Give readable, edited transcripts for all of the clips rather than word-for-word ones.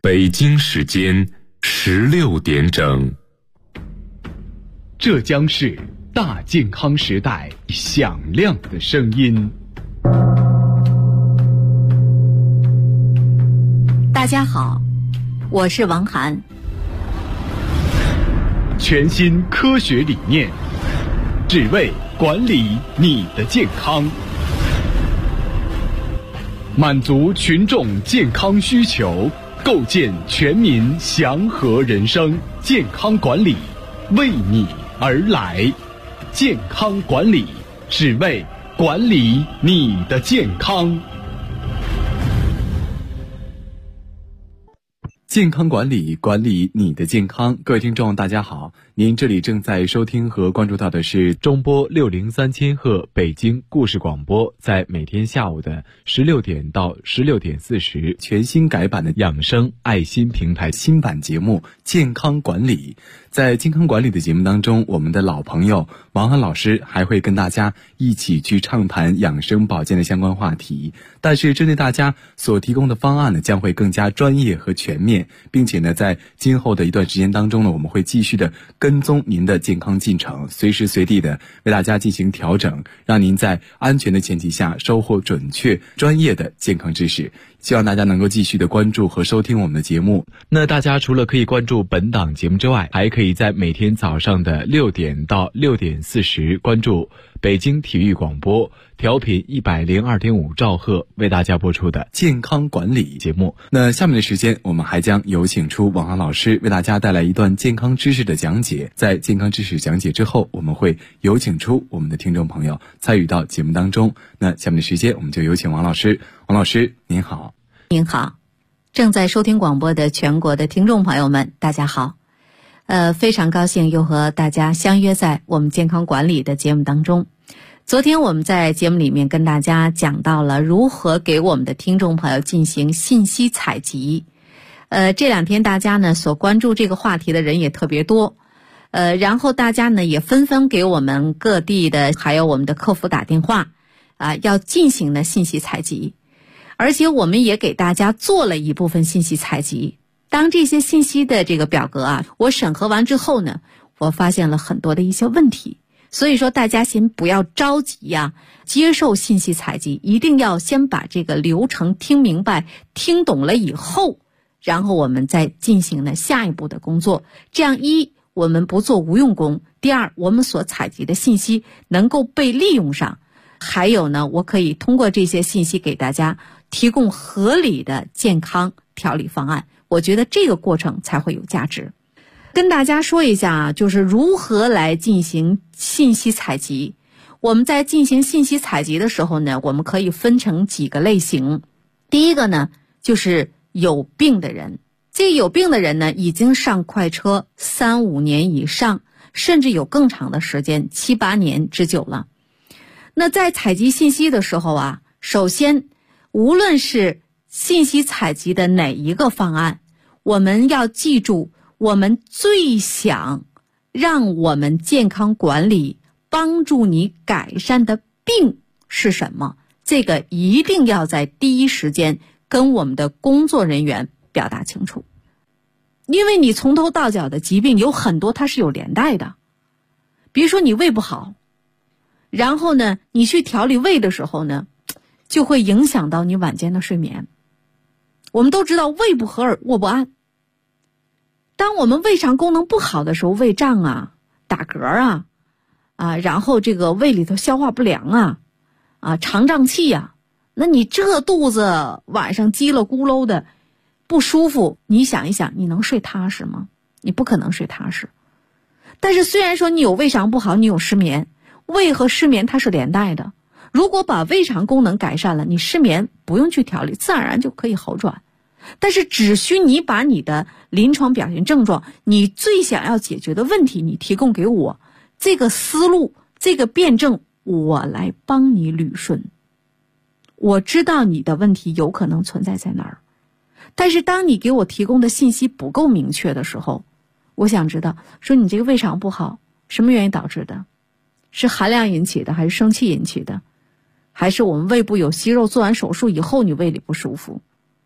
北京时间16点整。 这将是大健康时代响亮的声音。 大家好，我是王涵。 全新科学理念，只为管理你的健康，满足群众健康需求，构建全民祥和人生。健康管理为你而来，健康管理只为管理你的健康。 健康管理，管理你的健康。各位听众大家好，您这里正在收听和关注到的是中波603千赫北京故事广播，在每天下午的16点到16点40全新改版的养生爱心平台新版节目健康管理。在健康管理的节目当中，我们的老朋友王涵老师还会跟大家一起去畅谈养生保健的相关话题，但是针对大家所提供的方案呢，将会更加专业和全面，并且呢，在今后的一段时间当中呢，我们会继续的跟踪您的健康进程，随时随地的为大家进行调整，让您在安全的前提下收获准确专业的健康知识。希望大家能够继续的关注和收听我们的节目。那大家除了可以关注本档节目之外，还可以在每天早上的6点到6点40关注北京体育广播调频102.5兆赫为大家播出的健康管理节目。那下面的时间，我们还将有请出王涵老师为大家带来一段健康知识的讲解。在健康知识讲解之后，我们会有请出我们的听众朋友参与到节目当中。那下面的时间，我们就有请王老师。王老师您好。 您好，正在收听广播的全国的听众朋友们大家好。非常高兴又和大家相约在我们健康管理的节目当中。昨天我们在节目里面跟大家讲到了如何给我们的听众朋友进行信息采集。这两天大家呢所关注这个话题的人也特别多。然后大家呢也纷纷给我们各地的还有我们的客服打电话要进行的信息采集。而且我们也给大家做了一部分信息采集。当这些信息的这个表格我审核完之后呢，我发现了很多的一些问题。所以说大家先不要着急接受信息采集，一定要先把这个流程听明白、听懂了以后，然后我们再进行呢下一步的工作。这样一，我们不做无用功；第二，我们所采集的信息能够被利用上。还有呢，我可以通过这些信息给大家提供合理的健康调理方案，我觉得这个过程才会有价值。跟大家说一下就是如何来进行信息采集。我们在进行信息采集的时候呢，我们可以分成几个类型。第一个呢，就是有病的人。这有病的人呢，已经上快车3-5年以上，甚至有更长的时间，7-8年之久了。那在采集信息的时候首先无论是信息采集的哪一个方案，我们要记住我们最想让我们健康管理帮助你改善的病是什么，这个一定要在第一时间跟我们的工作人员表达清楚。因为你从头到脚的疾病有很多它是有连带的。比如说你胃不好，然后呢你去调理胃的时候呢，就会影响到你晚间的睡眠。我们都知道胃不和而卧不安。当我们胃肠功能不好的时候，胃胀打嗝然后这个胃里头消化不良肠胀气那你这肚子晚上叽了咕噜的不舒服，你想一想，你能睡踏实吗？你不可能睡踏实。但是虽然说你有胃肠不好，你有失眠，胃和失眠它是连带的。如果把胃肠功能改善了，你失眠不用去调理，自然而然就可以好转。但是只需你把你的临床表现症状，你最想要解决的问题，你提供给我，这个思路，这个辩证，我来帮你捋顺。我知道你的问题有可能存在在哪儿，但是当你给我提供的信息不够明确的时候，我想知道说你这个胃肠不好，什么原因导致的？是寒凉引起的，还是生气引起的？还是我们胃部有息肉，做完手术以后你胃里不舒服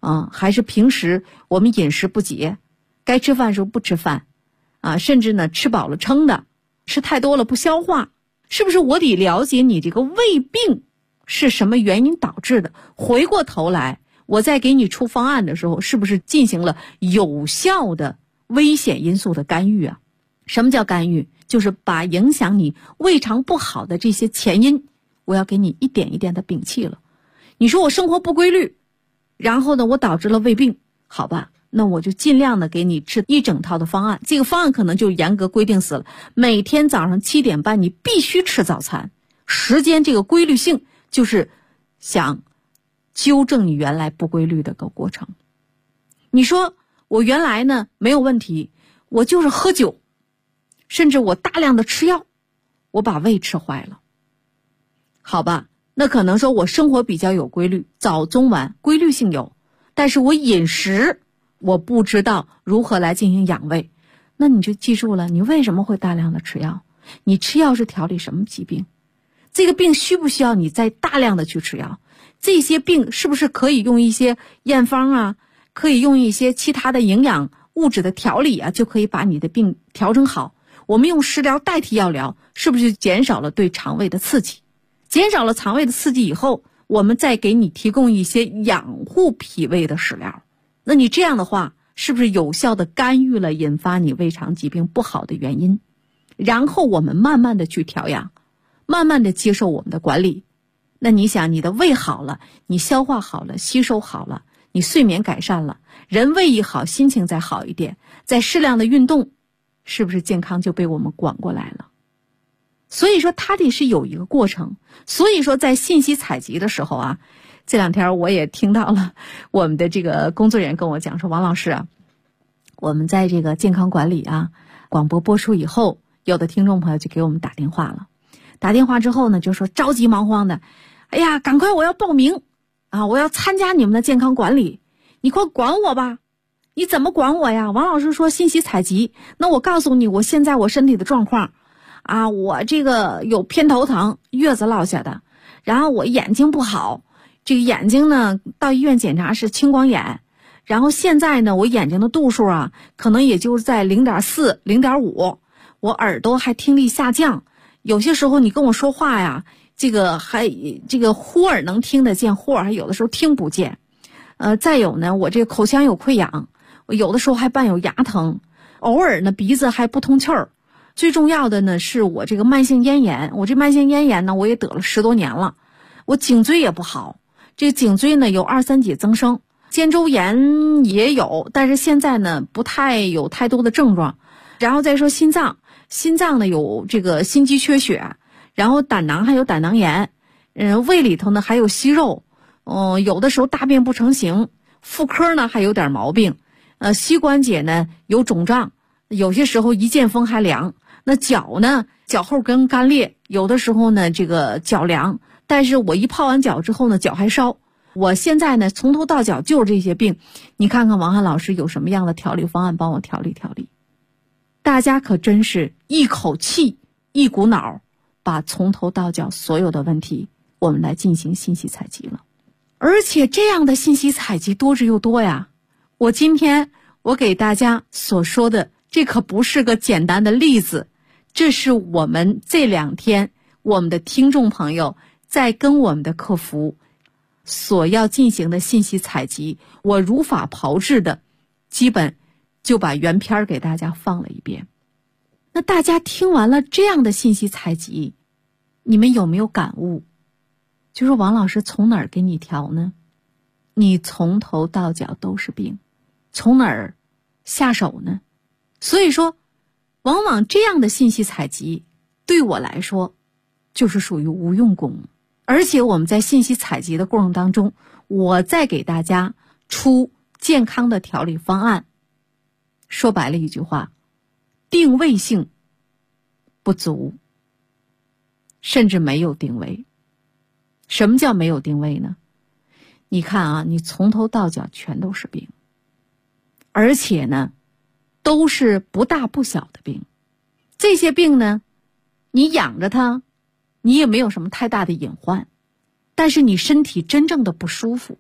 还是平时我们饮食不节，该吃饭时候不吃饭甚至呢吃饱了撑的，吃太多了不消化，是不是我得了解你这个胃病是什么原因导致的，回过头来我在给你出方案的时候，是不是进行了有效的危险因素的干预啊？什么叫干预？就是把影响你胃肠不好的这些前因，我要给你一点一点的摒弃了。你说我生活不规律，然后呢我导致了胃病，好吧，那我就尽量的给你吃一整套的方案。这个方案可能就严格规定死了，每天早上7点半你必须吃早餐，时间这个规律性就是想纠正你原来不规律的个过程。你说我原来呢没有问题，我就是喝酒，甚至我大量的吃药，我把胃吃坏了，好吧，那可能说我生活比较有规律，早中晚规律性有，但是我饮食我不知道如何来进行养胃，那你就记住了，你为什么会大量的吃药？你吃药是调理什么疾病？这个病需不需要你再大量的去吃药？这些病是不是可以用一些验方可以用一些其他的营养物质的调理就可以把你的病调整好？我们用食疗代替药疗，是不是就减少了对肠胃的刺激？减少了肠胃的刺激以后，我们再给你提供一些养护脾胃的食疗，那你这样的话，是不是有效的干预了引发你胃肠疾病不好的原因？然后我们慢慢的去调养，慢慢的接受我们的管理。那你想，你的胃好了，你消化好了，吸收好了，你睡眠改善了，人胃一好，心情再好一点，再适量的运动，是不是健康就被我们管过来了？所以说它得是有一个过程。所以说在信息采集的时候这两天我也听到了我们的这个工作人员跟我讲说，王老师我们在这个健康管理广播播出以后，有的听众朋友就给我们打电话了，打电话之后呢，就说着急忙慌的，哎呀，赶快我要报名我要参加你们的健康管理，你快管我吧。你怎么管我呀？王老师说信息采集，那我告诉你我现在我身体的状况我这个有偏头疼，月子落下的，然后我眼睛不好，这个眼睛呢到医院检查是青光眼，然后现在呢我眼睛的度数可能也就在 0.4 0.5， 我耳朵还听力下降，有些时候你跟我说话这个忽尔能听得见，忽尔还有的时候听不见。再有呢，我这个口腔有溃疡，我有的时候还伴有牙疼，偶尔呢鼻子还不通气儿。最重要的呢是我这个慢性咽炎，我这慢性咽炎呢我也得了10多年了，我颈椎也不好，这个颈椎呢有2、3节增生，肩周炎也有，但是现在呢不太有太多的症状。然后再说心脏呢有这个心肌缺血，然后胆囊还有胆囊炎，胃里头呢还有息肉，有的时候大便不成形，妇科呢还有点毛病，膝关节呢有肿胀，有些时候一见风还凉。那脚呢，脚后跟干裂，有的时候呢这个脚凉，但是我一泡完脚之后呢脚还烧。我现在呢从头到脚就是这些病，你看看王翰老师有什么样的调理方案帮我调理调理。大家可真是一口气一股脑把从头到脚所有的问题我们来进行信息采集了。而且这样的信息采集多之又多呀。我今天给大家所说的这可不是个简单的例子，这是我们这2天我们的听众朋友在跟我们的客服所要进行的信息采集，我如法炮制的，基本就把原片给大家放了一遍。那大家听完了这样的信息采集，你们有没有感悟？就说王老师从哪儿给你调呢？你从头到脚都是病，从哪儿下手呢？所以说往往这样的信息采集对我来说就是属于无用功。而且我们在信息采集的过程当中，我再给大家出健康的调理方案，说白了一句话，定位性不足，甚至没有定位。什么叫没有定位呢？你看你从头到脚全都是病，而且呢都是不大不小的病。这些病呢你养着它，你也没有什么太大的隐患，但是你身体真正的不舒服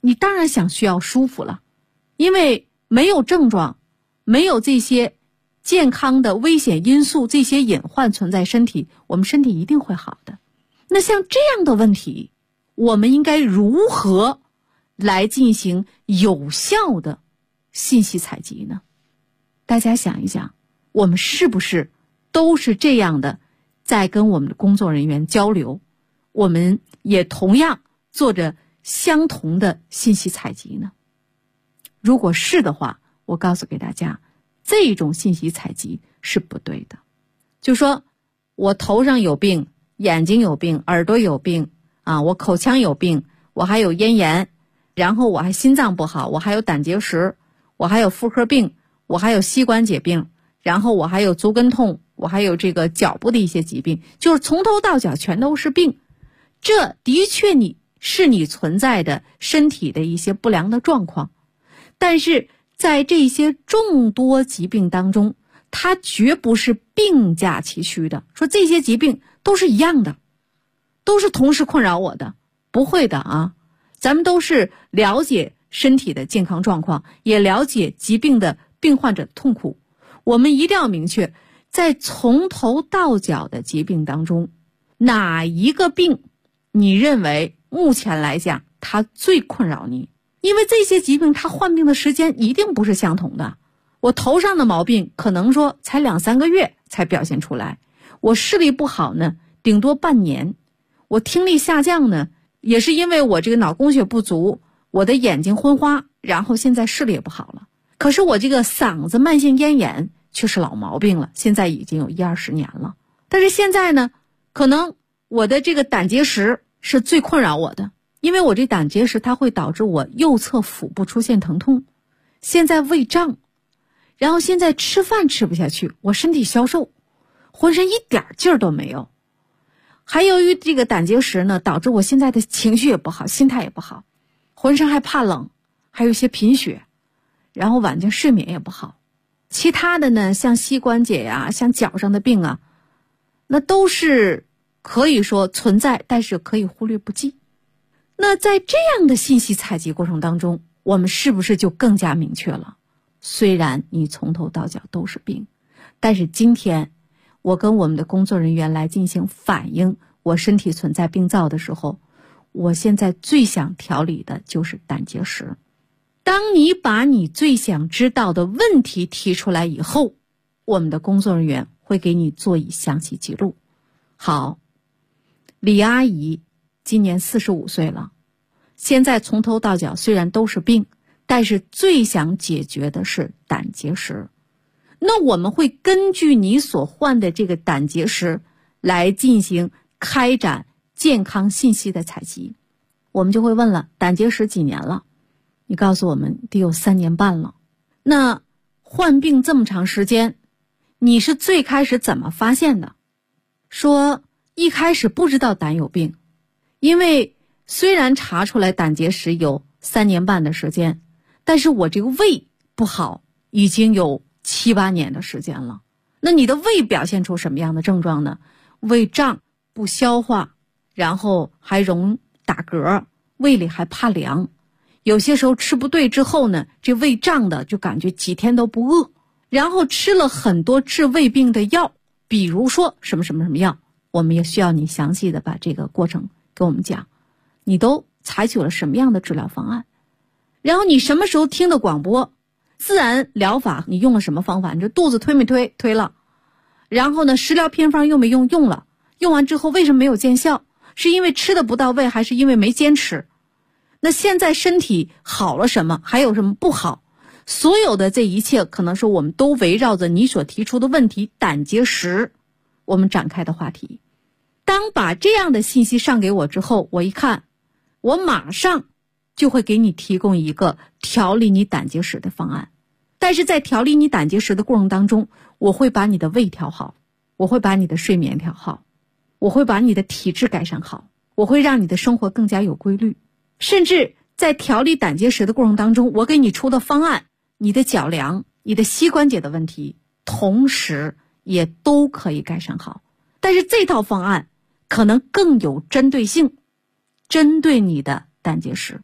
你当然需要舒服了，因为没有症状，没有这些健康的危险因素，这些隐患存在身体，我们身体一定会好的。那像这样的问题，我们应该如何来进行有效的信息采集呢？大家想一想，我们是不是都是这样的在跟我们的工作人员交流，我们也同样做着相同的信息采集呢？如果是的话，我告诉给大家，这种信息采集是不对的。就说我头上有病，眼睛有病，耳朵有病啊，我口腔有病，我还有咽炎，然后我还心脏不好，我还有胆结石，我还有妇科病，我还有膝关节病，然后我还有足跟痛，我还有这个脚部的一些疾病，就是从头到脚全都是病。这的确是你存在的身体的一些不良的状况，但是在这些众多疾病当中，它绝不是并驾齐驱的，说这些疾病都是一样的，都是同时困扰我的，不会的啊。咱们都是了解身体的健康状况，也了解疾病的病患者的痛苦。我们一定要明确，在从头到脚的疾病当中，哪一个病你认为目前来讲它最困扰你？因为这些疾病它患病的时间一定不是相同的。我头上的毛病可能说才2-3个月才表现出来，我视力不好呢，顶多半年，我听力下降呢，也是因为我这个脑供血不足，我的眼睛昏花，然后现在视力也不好了。可是我这个嗓子慢性咽炎却是老毛病了，现在已经有10-20年了。但是现在呢，可能我的这个胆结石是最困扰我的，因为我这胆结石它会导致我右侧腹部出现疼痛，现在胃胀，然后现在吃饭吃不下去，我身体消瘦，浑身一点劲儿都没有。还由于这个胆结石呢，导致我现在的情绪也不好，心态也不好，浑身还怕冷，还有一些贫血，然后晚间睡眠也不好。其他的呢，像膝关节呀，像脚上的病啊，那都是可以说存在，但是可以忽略不计。那在这样的信息采集过程当中，我们是不是就更加明确了？虽然你从头到脚都是病，但是今天我跟我们的工作人员来进行反映我身体存在病灶的时候，我现在最想调理的就是胆结石。当你把你最想知道的问题提出来以后，我们的工作人员会给你做以详细记录。好，李阿姨今年45岁了，现在从头到脚虽然都是病，但是最想解决的是胆结石。那我们会根据你所患的这个胆结石来进行开展健康信息的采集。我们就会问了，胆结石几年了？你告诉我们得有3年半了。那患病这么长时间，你是最开始怎么发现的？说一开始不知道胆有病，因为虽然查出来胆结石有3年半的时间，但是我这个胃不好已经有7-8年的时间了。那你的胃表现出什么样的症状呢？胃胀、不消化，然后还容打嗝，胃里还怕凉，有些时候吃不对之后呢，这胃胀的就感觉几天都不饿，然后吃了很多治胃病的药，比如说什么什么什么药，我们也需要你详细的把这个过程给我们讲，你都采取了什么样的治疗方案，然后你什么时候听的广播，自然疗法你用了什么方法，你这肚子推没推？推了。然后呢，食疗偏方用没用？用了。用完之后为什么没有见效？是因为吃的不到位，还是因为没坚持？那现在身体好了什么？还有什么不好？所有的这一切可能是我们都围绕着你所提出的问题胆结石我们展开的话题。当把这样的信息上给我之后，我一看，我马上就会给你提供一个调理你胆结石的方案。但是在调理你胆结石的过程当中，我会把你的胃调好，我会把你的睡眠调好，我会把你的体质改善好，我会让你的生活更加有规律。甚至在调理胆结石的过程当中，我给你出的方案，你的脚凉、你的膝关节的问题，同时也都可以改善好。但是这套方案可能更有针对性，针对你的胆结石，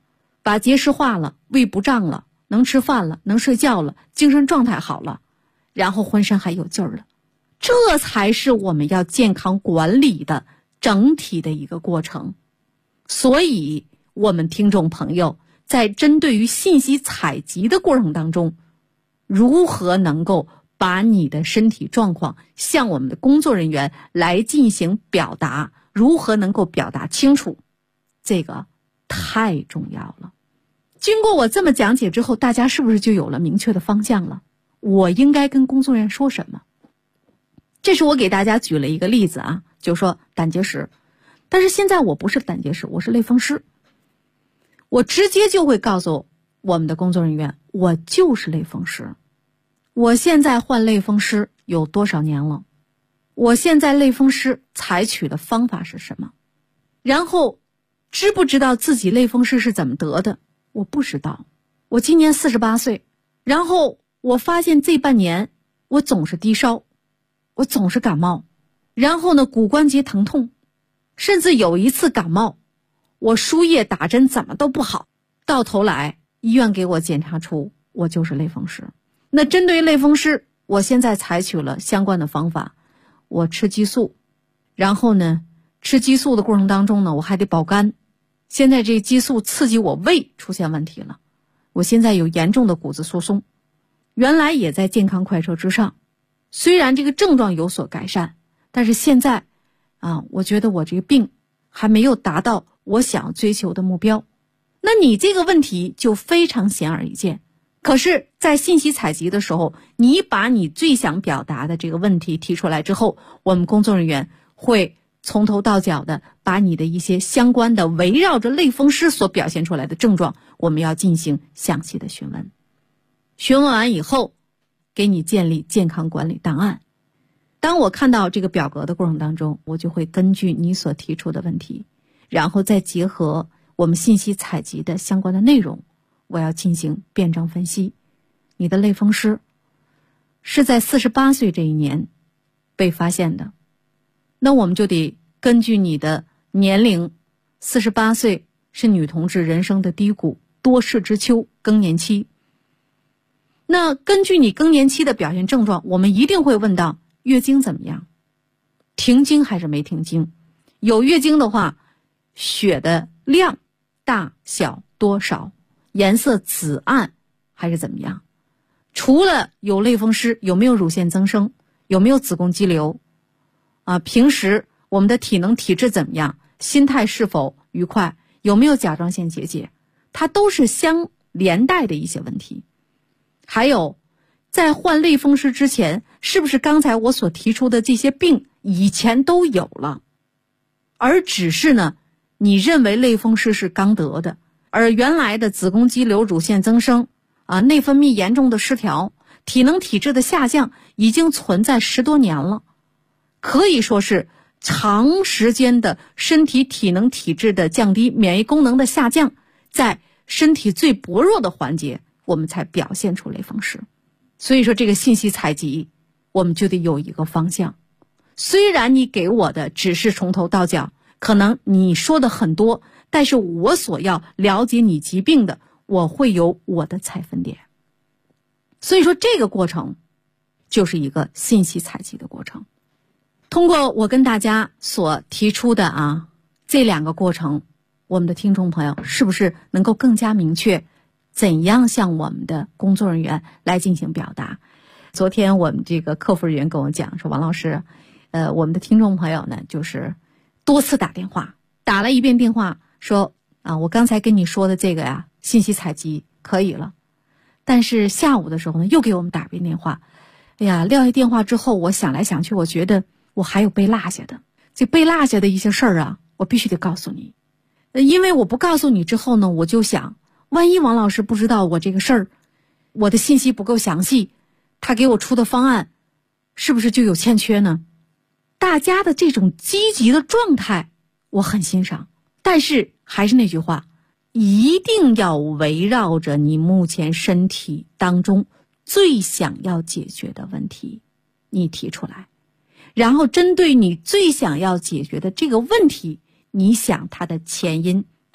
把结石化了，胃不胀了，能吃饭了，能睡觉了，精神状态好了，然后浑身还有劲儿了。这才是我们要健康管理的整体的一个过程。所以我们听众朋友在针对于信息采集的过程当中，如何能够把你的身体状况向我们的工作人员来进行表达，如何能够表达清楚，这个太重要了。经过我这么讲解之后，大家是不是就有了明确的方向了？我应该跟工作人员说什么？这是我给大家举了一个例子啊，就是说胆结石。但是现在我不是胆结石，我是类风湿。我直接就会告诉我们的工作人员，我就是类风湿。我现在患类风湿有多少年了？我现在类风湿采取的方法是什么？然后知不知道自己类风湿是怎么得的？我不知道。我今年48岁，然后我发现这半年我总是低烧，我总是感冒，然后呢骨关节疼痛，甚至有一次感冒我输液打针怎么都不好，到头来医院给我检查出我就是类风湿。那针对于类风湿，我现在采取了相关的方法，我吃激素，然后呢吃激素的过程当中呢我还得保肝。现在这激素刺激我胃出现问题了，我现在有严重的骨质疏松，原来也在健康快车之上，虽然这个症状有所改善，但是现在我觉得我这个病还没有达到我想追求的目标。那你这个问题就非常显而易见。可是在信息采集的时候，你把你最想表达的这个问题提出来之后，我们工作人员会从头到脚的把你的一些相关的围绕着类风湿所表现出来的症状，我们要进行详细的询问。询问完以后，给你建立健康管理档案。当我看到这个表格的过程当中，我就会根据你所提出的问题，然后再结合我们信息采集的相关的内容，我要进行辩证分析。你的类风湿是在48岁这一年被发现的，那我们就得根据你的年龄，48岁是女同志人生的低谷，多事之秋，更年期。那根据你更年期的表现症状，我们一定会问到月经怎么样，停经还是没停经，有月经的话，血的量大小多少，颜色紫暗还是怎么样。除了有类风湿，有没有乳腺增生，有没有子宫肌瘤平时我们的体能体质怎么样，心态是否愉快，有没有甲状腺结节，它都是相连带的一些问题。还有在患类风湿之前，是不是刚才我所提出的这些病以前都有了，而只是呢你认为类风湿是刚得的，而原来的子宫肌瘤、乳腺增生内分泌严重的失调，体能体质的下降已经存在10多年了，可以说是长时间的身体体能体质的降低，免疫功能的下降，在身体最薄弱的环节我们才表现出类风湿。所以说这个信息采集我们就得有一个方向。虽然你给我的只是从头到脚，可能你说的很多，但是我所要了解你疾病的，我会有我的采分点。所以说这个过程就是一个信息采集的过程。通过我跟大家所提出的这2个过程，我们的听众朋友是不是能够更加明确怎样向我们的工作人员来进行表达？昨天我们这个客服人员跟我讲说，王老师我们的听众朋友呢就是多次打电话，打了一遍电话说我刚才跟你说的这个信息采集可以了，但是下午的时候呢又给我们打一遍电话。撂下电话之后，我想来想去，我觉得我还有被落下的，这被落下的一些事儿我必须得告诉你。因为我不告诉你之后呢，我就想万一王老师不知道我这个事儿，我的信息不够详细，他给我出的方案是不是就有欠缺呢？大家的这种积极的状态我很欣赏，但是还是那句话，一定要围绕着你目前身体当中最想要解决的问题你提出来，然后针对你最想要解决的这个问题，你想它的前因、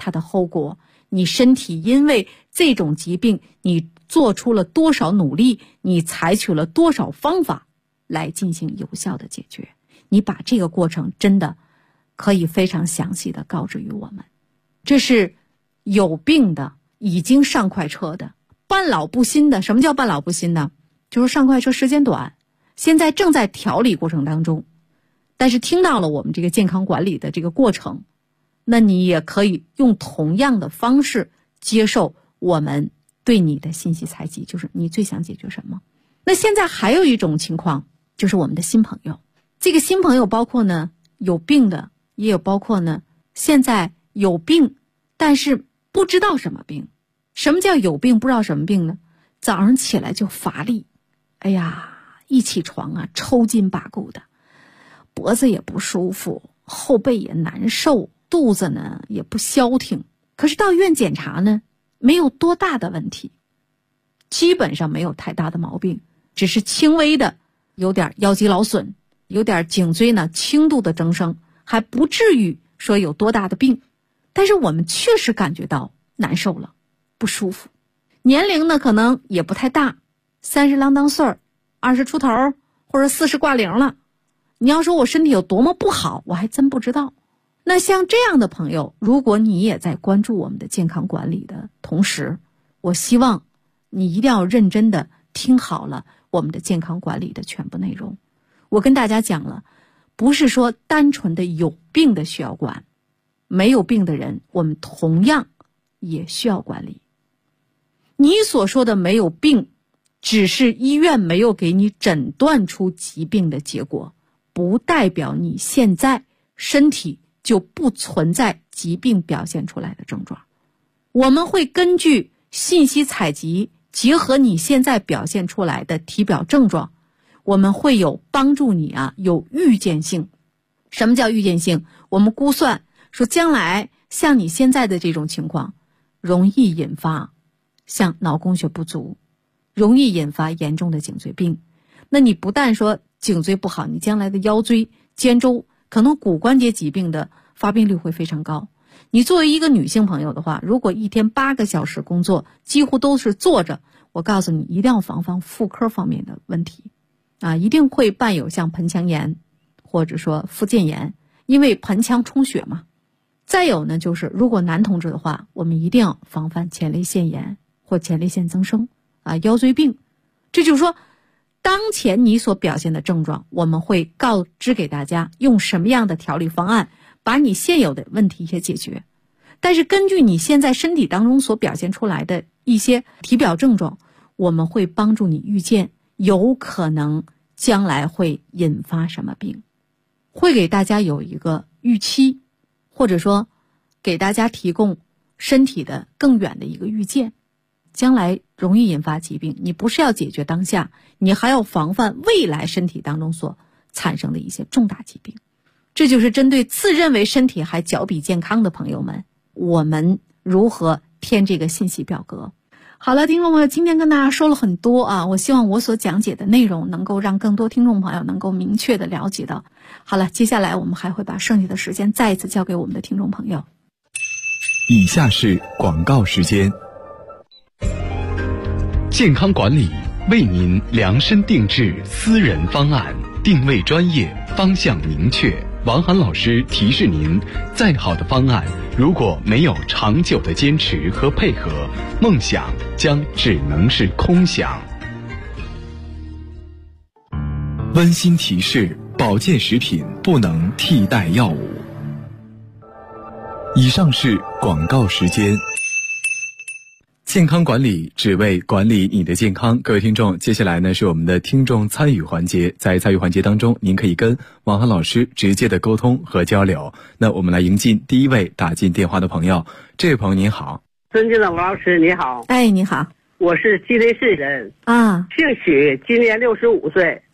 它的后果，你身体因为这种疾病你做出了多少努力，你采取了多少方法来进行有效的解决。你把这个过程真的可以非常详细的告知于我们。这是有病的，已经上快车的，半老不新的。什么叫半老不新呢？就是上快车时间短，现在正在调理过程当中，但是听到了我们这个健康管理的这个过程，那你也可以用同样的方式接受我们对你的信息采集，就是你最想解决什么。那现在还有一种情况，就是我们的新朋友。这个新朋友包括呢有病的，也有包括呢现在有病但是不知道什么病。什么叫有病不知道什么病呢？早上起来就乏力，哎呀，一起床啊抽筋拔骨的，脖子也不舒服，后背也难受，肚子呢也不消停。可是到医院检查呢，没有多大的问题，基本上没有太大的毛病，只是轻微的有点腰肌劳损，有点颈椎呢轻度的增生，还不至于说有多大的病。但是我们确实感觉到难受了，不舒服。年龄呢可能也不太大，30啷当岁，20出头或者40挂零了。你要说我身体有多么不好，我还真不知道。那像这样的朋友，如果你也在关注我们的健康管理的同时，我希望你一定要认真的听好了我们的健康管理的全部内容。我跟大家讲了，不是说单纯的有病的需要管，没有病的人我们同样也需要管理。你所说的没有病，只是医院没有给你诊断出疾病的结果，不代表你现在身体就不存在疾病表现出来的症状。我们会根据信息采集，结合你现在表现出来的体表症状，我们会有帮助你有预见性。什么叫预见性？我们估算说将来像你现在的这种情况，容易引发像脑供血不足，容易引发严重的颈椎病。那你不但说颈椎不好，你将来的腰椎、肩周可能骨关节疾病的发病率会非常高。你作为一个女性朋友的话，如果一天8个小时工作，几乎都是坐着，我告诉你一定要防妇科方面的问题一定会伴有像盆腔炎或者说附件炎，因为盆腔充血嘛。再有呢，就是如果男同志的话，我们一定要防范前列腺炎或前列腺增生腰椎病。这就是说当前你所表现的症状，我们会告知给大家用什么样的调理方案把你现有的问题一些解决。但是根据你现在身体当中所表现出来的一些体表症状，我们会帮助你预见有可能将来会引发什么病，会给大家有一个预期，或者说给大家提供身体的更远的一个预见。将来容易引发疾病，你不是要解决当下，你还要防范未来身体当中所产生的一些重大疾病。这就是针对自认为身体还较比健康的朋友们，我们如何填这个信息表格。好了，听众朋友，今天跟大家说了很多我希望我所讲解的内容能够让更多听众朋友能够明确的了解到。好了，接下来我们还会把剩下的时间再一次交给我们的听众朋友。 以下是广告时间。 健康管理为您量身定制私人方案，定位专业，方向明确。王涵老师提示您，再好的方案如果没有长久的坚持和配合，梦想将只能是空想。 温馨提示：保健食品不能替代药物。以上是广告时间。健康管理只为管理你的健康。各位听众，接下来呢是我们的听众参与环节。在参与环节当中，您可以跟王涵老师直接的沟通和交流。那我们来迎进第一位打进电话的朋友。这位朋友您好。 尊敬的王老师你好。 哎，你好。 我是吉林市人姓许，今年65岁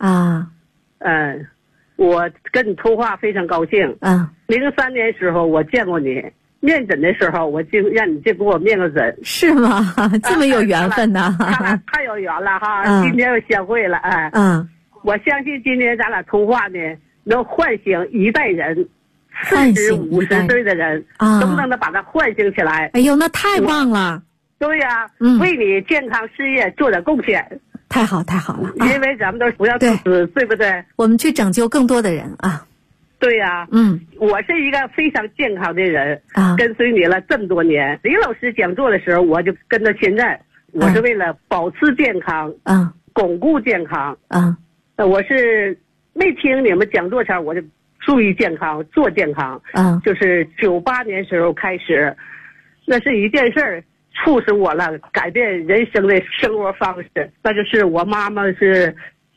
我跟你通话非常高兴03年时候我见过你，面诊的时候我就让你就给我面个诊。 是吗？这么有缘分呢太有缘了今天又相会了我相信今天咱俩通话呢能唤醒一代人 40、50岁的人，能不能把他唤醒起来？ 哎呦，那太棒了！ 对呀，为你健康事业做点贡献。 太好了， 因为咱们都不要自私，对不对？ 我们去拯救更多的人啊！ 对呀，我是一个非常健康的人啊， 跟随你了这么多年。李老师讲座的时候，我就跟到现在，我是为了保持健康，巩固健康，我是没听你们讲座前，我就注意健康，做健康，就是98年时候开始，那是一件事儿促使我了改变人生的生活方式，那就是我妈妈是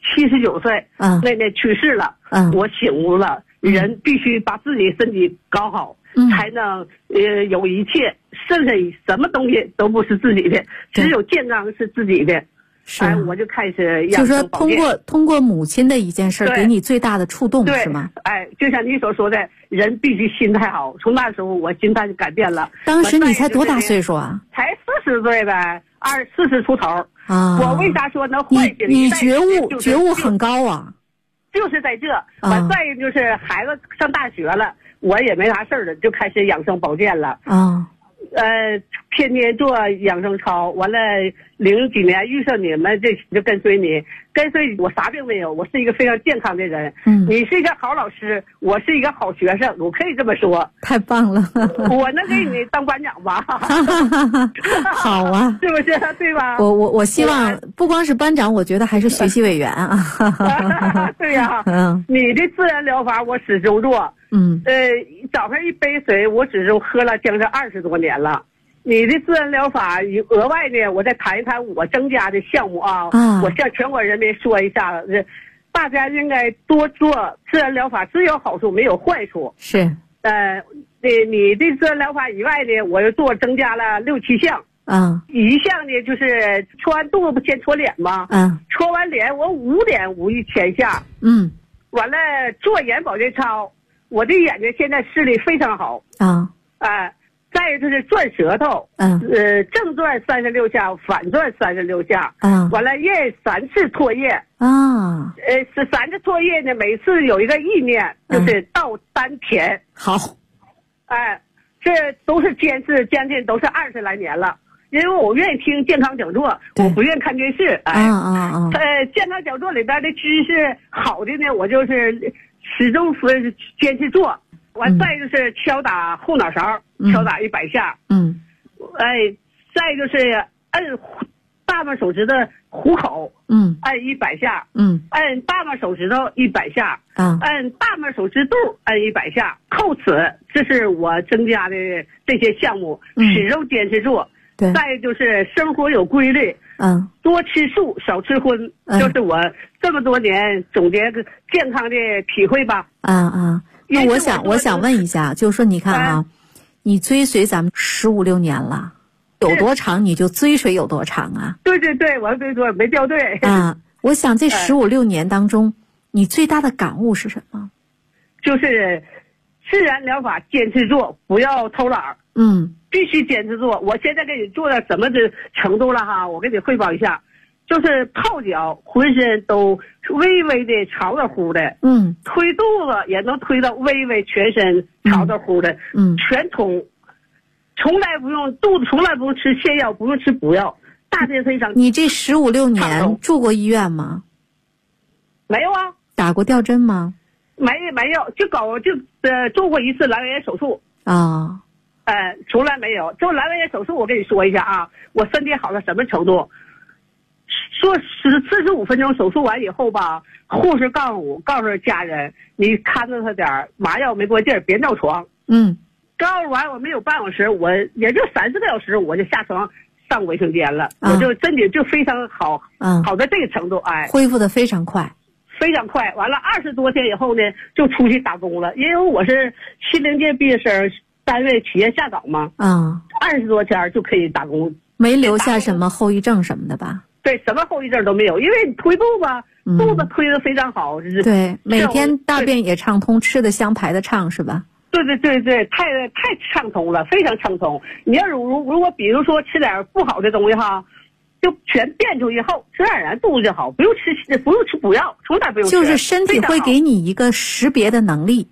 79岁，那年去世了，我醒悟了。人必须把自己身体搞好，才能有一切，剩下什么东西都不是自己的，只有健康是自己的。哎，我就开始就说通过母亲的一件事给你最大的触动，是吗？ 哎，就像你所说的，人必须心态好。从那时候我心态就改变了。 当时你才多大岁数啊？ 才40岁呗，40出头啊。我为啥说能唤醒你觉悟很高啊？ 就是在这，完再一个就是孩子上大学了，我也没啥事儿了，就开始养生保健了。天天做养生操，完了00几年遇上你们，这就跟随你，跟随我啥病没有，我是一个非常健康的人。你是一个好老师，我是一个好学生，我可以这么说。 太棒了， 我能给你当班长吧？ 好啊， 是不是？对吧？ 我希望不光是班长，我觉得还是学习委员啊。 对呀，你的自然疗法我始终做。早上一杯水，我始终喝了将近20多年了。你的自然疗法额外呢，我再谈一谈我增加的项目啊。我向全国人民说一下，大家应该多做自然疗法，只有好处没有坏处。 是。 你的自然疗法以外呢，我又增加了6、7项。一项呢就是搓完肚子不先搓脸吗？搓完脸我5点51前下。完了做眼保健操。我的眼睛现在视力非常好再一个就是转舌头，正转36下，反转36下，完了咽3次唾液是3次唾液呢，每次有一个意念，就是到丹田。 好， 这都是坚持将近都是20来年了，因为我愿意听健康讲座，我不愿意看电视。健康讲座里边的知识好的呢，我就是始终坚持做。完再就是敲打后脑勺，敲打100下。再就是摁大拇手指的虎口，按100下。按大拇手指头100下。按大拇手指肚按100下。扣此，这是我增加的这些项目，始终坚持做。再就是生活有规律，多吃素少吃荤，就是我这么多年总结健康的体会吧。 那我想问一下，就是说你看你追随咱们15、16年了，有多长你就追随有多长啊？ 对，我追随没掉队我想这15、16年当中，你最大的感悟是什么？ 就是自然疗法坚持做，不要偷懒。必须坚持做。我现在给你做到什么的程度了哈？我给你汇报一下，就是泡脚浑身都微微的潮的乎的，推肚子也能推到微微全身潮的乎的，全通，从来不用肚子，从来不用吃泻药，不用吃补药，大便非常。 你这15、16年住过医院吗？ 没有啊。 打过吊针吗？ 没有，就做过一次阑尾炎手术从来没有。做阑尾炎手术，我跟你说一下啊，我身体好到什么程度？说45分钟手术完以后吧，护士告诉家人，你看着他点儿，麻药没过劲儿，别尿床。告诉完我没有半小时，我也就3、4个小时，我就下床上卫生间了。我就身体就非常好，好到这个程度， 恢复的非常快。 非常快，完了20多天以后呢，就出去打工了。因为我是70届毕业生，单位企业下岗嘛，20多天就可以打工， 没留下什么后遗症什么的吧？ 对，什么后遗症都没有，因为推肚子，肚子推得非常好， 对，每天大便也畅通，吃得香，排得畅，是吧？ 对，太畅通了，非常畅通。你要如果比如说吃点不好的东西哈，就全变出以后，自然而然肚子就好，不用吃补药，从来不用吃。 就是身体会给你一个识别的能力，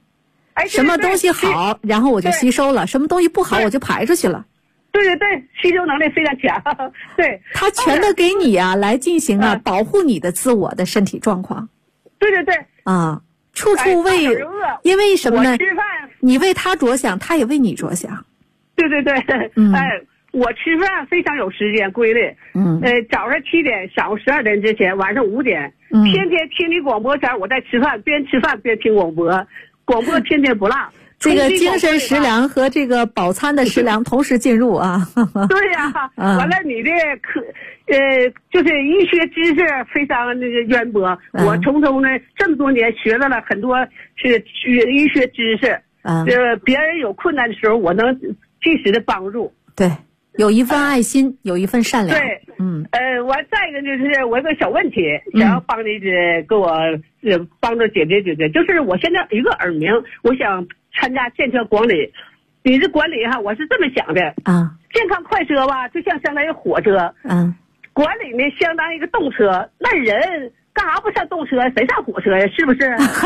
什么东西好，然后我就吸收了；什么东西不好，我就排出去了。 对对对，吸收能力非常强。对， 他全都给你啊，来进行啊保护你的自我的身体状况。 对对对。 啊，处处为，因为什么呢？你为他着想，他也为你着想。 对对对。我吃饭非常有时间规律。早上7点，晌午12点之前，晚上5点，天天听你广播前，我在吃饭，边吃饭边听广播，广播天天不落。 这个精神食粮和这个饱餐的食粮同时进入啊。 对呀。完了，你的就是医学知识非常那个渊博。我从中呢这么多年学到了很多是医学知识。别人有困难的时候，我能及时的帮助。 对。有一份爱心，有一份善良。 对。完再一个就是我有个小问题，想要帮你给我帮着解决解决，就是我现在一个耳鸣，我想参加健康管理。你这管理哈，我是这么想的啊，健康快车吧，就像相当于火车，管理呢相当于一个动车，那人干啥不上动车，谁上火车呀？是不是？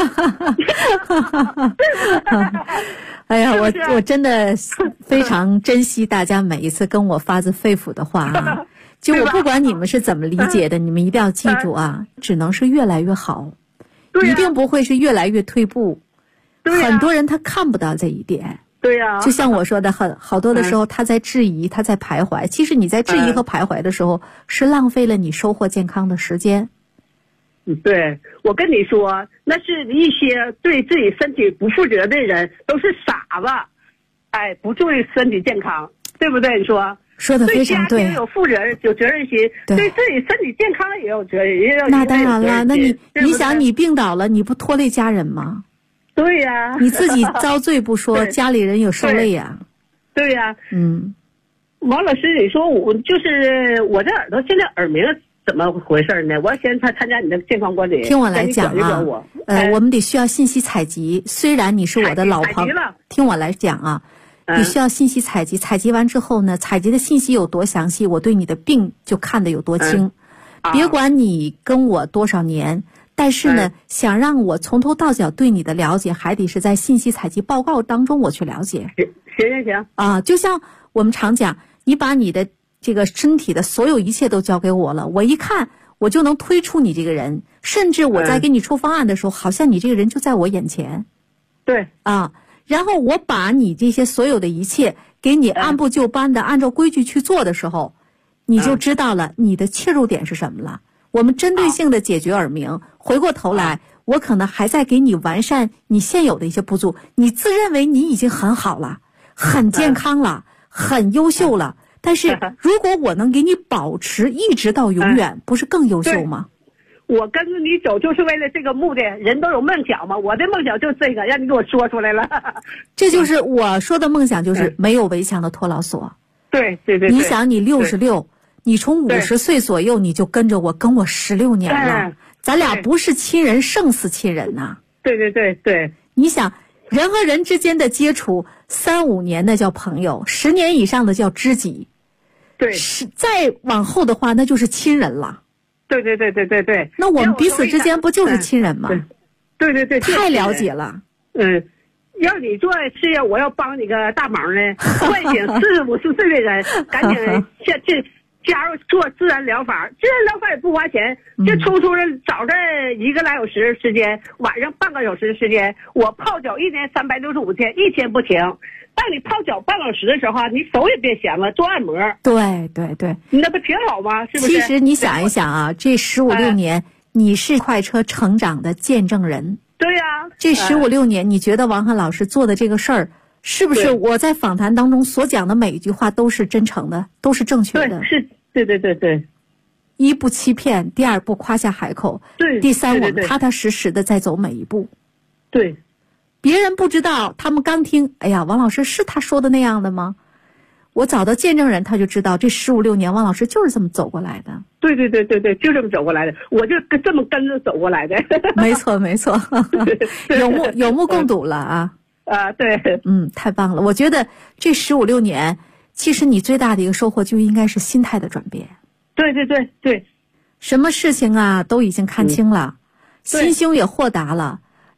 哎呀，我真的非常珍惜大家每一次跟我发自肺腑的话啊！就我不管你们是怎么理解的，你们一定要记住啊，只能是越来越好，一定不会是越来越退步。很多人他看不到这一点。 对呀。 就像我说的，好多的时候他在质疑，他在徘徊。其实你在质疑和徘徊的时候，是浪费了你收获健康的时间。 对，我跟你说，那是一些对自己身体不负责的人，都是傻子，不注意身体健康，对不对？你说得非常对。 对家庭有负责任，有责任心，对自己身体健康也有责任，也有。 那当然了，那你想，你病倒了，你不拖累家人吗？ 对呀。 你自己遭罪不说，家里人有受累呀。 对呀。王老师，你说我就是我这耳朵现在耳鸣。怎么回事呢？我先参加你的健康管理。 听我来讲啊，我们得需要信息采集。虽然你是我的老朋友，听我来讲啊，你需要信息采集。采集完之后呢，采集的信息有多详细，我对你的病就看得有多清。别管你跟我多少年，但是呢，想让我从头到脚对你的了解，还得是在信息采集报告当中我去了解。 行啊，就像我们常讲，你把你的这个身体的所有一切都交给我了，我一看我就能推出你这个人，甚至我在给你出方案的时候，好像你这个人就在我眼前。 对啊，然后我把你这些所有的一切给你按部就班的按照规矩去做的时候，你就知道了你的切入点是什么了。我们针对性的解决耳鸣，回过头来我可能还在给你完善你现有的一些不足，你自认为你已经很好了，很健康了，很优秀了。但是如果我能给你保持一直到永远，不是更优秀吗？ 我跟着你走就是为了这个目的。人都有梦想嘛，我的梦想就是这个，让你给我说出来了。 这就是我说的梦想，就是没有围墙的托老所。 对。 你想，你66，你从50岁左右你就跟着我，跟我16年了，咱俩不是亲人胜似亲人呐。 对。 你想，人和人之间的接触，3、5年的叫朋友，10年以上的叫知己。 对， 再往后的话，那就是亲人了。 对。 那我们彼此之间不就是亲人吗？ 对。 太了解了。 要你做事业，我要帮你个大忙呢。唤醒40、50岁的人，赶紧加入做自然疗法。自然疗法也不花钱，就抽出早上1个来小时时间，晚上半个小时的时间，我泡脚1年365天，一天不停。当你泡脚半小时的时候，你手也别闲了，做按摩。 对， 你那不挺好吗？是不是？ 其实你想一想啊，这15、16年，你是快车成长的见证人。 对呀。 这15、16年，你觉得王翰老师做的这个事儿，是不是我在访谈当中所讲的每一句话都是真诚的，都是正确的？ 对。 一不欺骗，第二不夸下海口，第三我们踏踏实实的在走每一步。 对。 别人不知道，他们刚听，哎呀，王老师是他说的那样的吗？我找到见证人，他就知道这15、16年，王老师就是这么走过来的。 对，就这么走过来的，我就这么跟着走过来的。 没错，有目共睹了啊！ 对， 太棒了！我觉得这15、16年，其实你最大的一个收获就应该是心态的转变。 对， 什么事情啊都已经看清了，心胸也豁达了。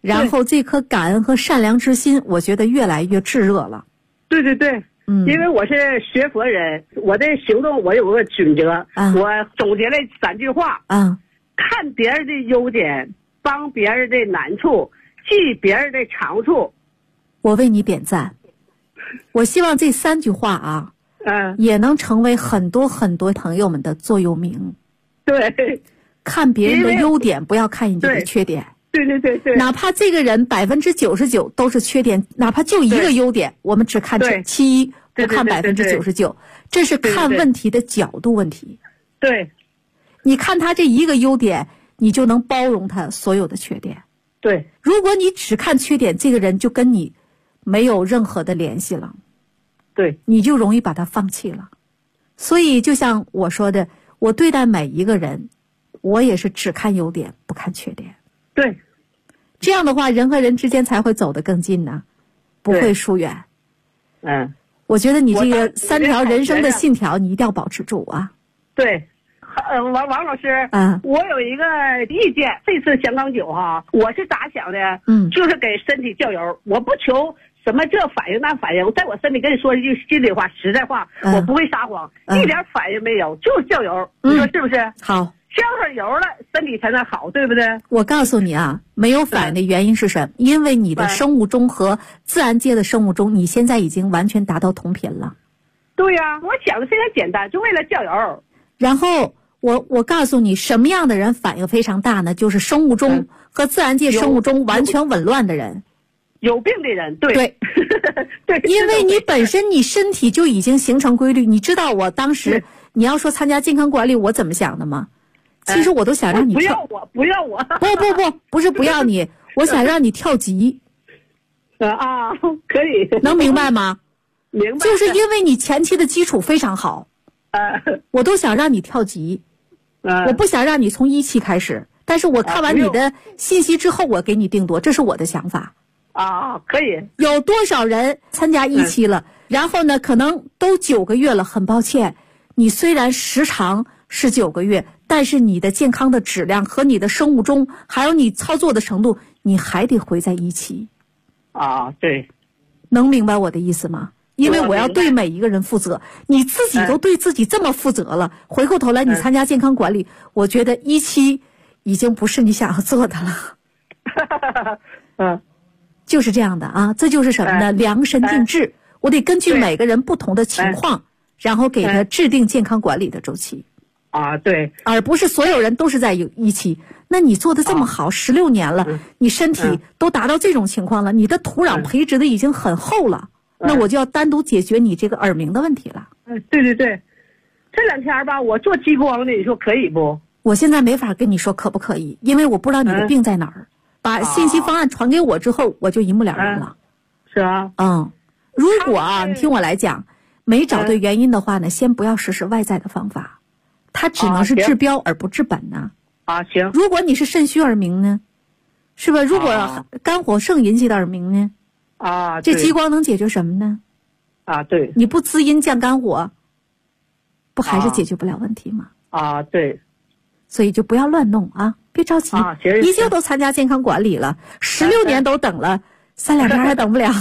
然后这颗感恩和善良之心，我觉得越来越炙热了。 对对对，因为我是学佛人，我的行动我有个准则，我总结了3句话，看别人的优点，帮别人的难处，记别人的长处。 我为你点赞。我希望这3句话啊，也能成为很多很多朋友们的座右铭。 对， 看别人的优点，不要看你的缺点。 对对对对， 哪怕这个人99%都是缺点，哪怕就一个优点，我们只看71%，不看99%，这是看问题的角度问题。 对， 你看他这一个优点，你就能包容他所有的缺点。 对， 如果你只看缺点，这个人就跟你没有任何的联系了。 对， 你就容易把他放弃了。所以就像我说的，我对待每一个人，我也是只看优点，不看缺点。 对， 这样的话，人和人之间才会走得更近呢，不会疏远。我觉得你这个3条人生的信条，你一定要保持住啊。 对，王老师，我有一个意见，这次香港酒哈，我是咋想的？就是给身体浇油，我不求什么这反应那反应，在我身体跟你说一句心里话、实在话，我不会撒谎，一点反应没有，就是浇油，你说是不是？ 好。 浇上油了，身体才能好，对不对？ 我告诉你啊，没有反应的原因是什么？因为你的生物钟和自然界的生物钟，你现在已经完全达到同频了。 对呀，我想的非常简单，就为了浇油。 然后我告诉你，什么样的人反应非常大呢？就是生物钟和自然界生物钟完全紊乱的人， 有病的人。对对，因为你本身你身体就已经形成规律。你知道我当时你要说参加健康管理，我怎么想的吗？其实我都想让你跳， 不要我， 不是不要你，我想让你跳级。 可以， 能明白吗？ 明白。 就是因为你前期的基础非常好，我都想让你跳级，我不想让你从1期开始。但是我看完你的信息之后，我给你定夺，这是我的想法。 可以。 有多少人参加1期了？然后呢，可能都9个月了。很抱歉，你虽然时长是9个月。但是你的健康的质量和你的生物钟，还有你操作的程度，你还得回在1期。 对， 能明白我的意思吗？因为我要对每一个人负责，你自己都对自己这么负责了，回过头来你参加健康管理，我觉得1期已经不是你想要做的了。就是这样的啊，这就是什么呢？量身定制，我得根据每个人不同的情况，然后给他制定健康管理的周期。 对， 而不是所有人都是在1期。那你做的这么好，16年了，你身体都达到这种情况了，你的土壤培植的已经很厚了，那我就要单独解决你这个耳鸣的问题了。 对对对，这2天吧，我做激光的，你说可以不？ 我现在没法跟你说可不可以，因为我不知道你的病在哪儿。把信息方案传给我之后，我就一目了然了。 是啊。 如果你听我来讲，没找对原因的话呢，先不要实施外在的方法。它只能是治标而不治本呢。 行。 如果你是肾虚耳鸣呢，是吧？如果肝火盛引起的耳鸣呢，这激光能解决什么呢？ 对。 你不滋阴降肝火，不还是解决不了问题吗？ 对。 所以就不要乱弄啊，别着急。已经都参加健康管理了，16年都等了。3、2天还等不了。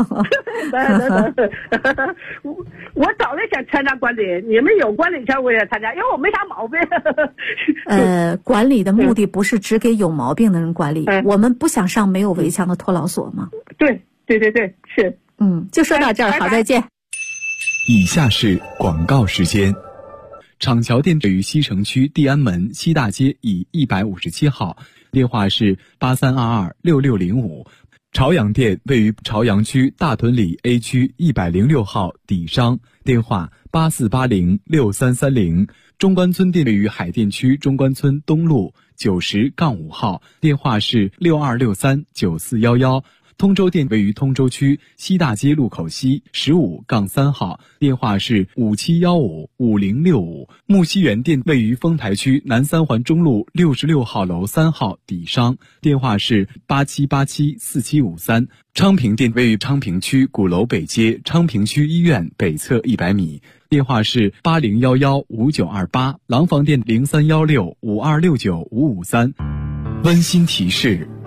我早就想参加管理，你们有管理圈我也参加，因为我没啥毛病。 管理的目的不是只给有毛病的人管理，我们不想上没有围墙的托老所吗？ 对，是。 就说到这儿，好，再见。 以下是广告时间。厂桥店位于西城区地安门西大街以157号，电话是83226605。朝阳店位于朝阳区大屯里 A 区106号底商，电话84806330。中关村店位于海淀区中关村东路90-5号，电话是62639411。通州店位于通州区西大街路口西15-3号，电话是57155065。木樨园店位于丰台区南3环中路66号楼3号底商，电话是87874753。昌平店位于昌平区鼓楼北街昌平区医院北侧100米，电话是80115928。廊坊店031652695553。温馨提示：